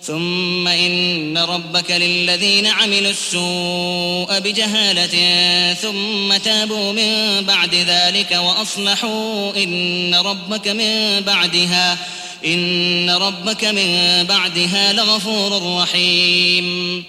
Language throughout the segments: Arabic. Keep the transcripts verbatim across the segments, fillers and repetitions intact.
ثم إن ربك للذين عملوا السوء بجهالة ثم تابوا من بعد ذلك وأصلحوا إن ربك من بعدها إن ربك من بعدها لغفور رحيم.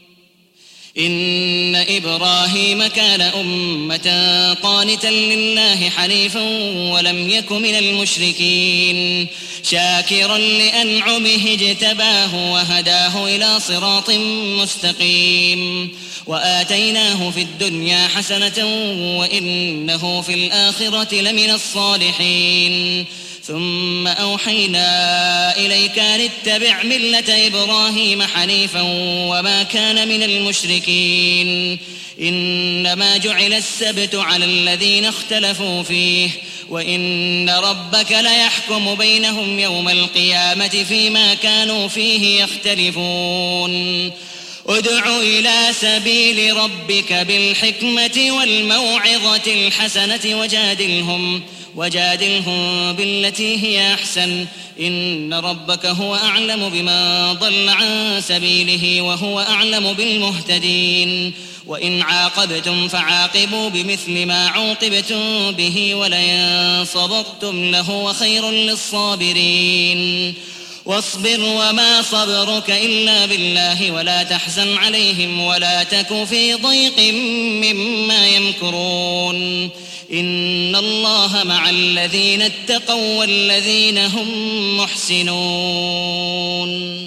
إن إبراهيم كان أمة قانتا لله حنيفا ولم يك من المشركين شاكرا لأنعمه اجتباه وهداه إلى صراط مستقيم وآتيناه في الدنيا حسنة وإنه في الآخرة لمن الصالحين. ثم أوحينا إليك أن اتبع ملة إبراهيم حنيفا وما كان من المشركين. إنما جعل السبت على الذين اختلفوا فيه وإن ربك ليحكم بينهم يوم القيامة فيما كانوا فيه يختلفون. ادع إلى سبيل ربك بالحكمة والموعظة الحسنة وجادلهم وجادلهم بالتي هي أحسن إن ربك هو أعلم بمن ضل عن سبيله وهو أعلم بالمهتدين. وإن عاقبتم فعاقبوا بمثل ما عوقبتم به ولئن صبرتم لهو خير للصابرين. واصبر وما صبرك إلا بالله ولا تحزن عليهم ولا تك في ضيق مما يمكرون. إن الله مع الذين اتقوا والذين هم محسنون.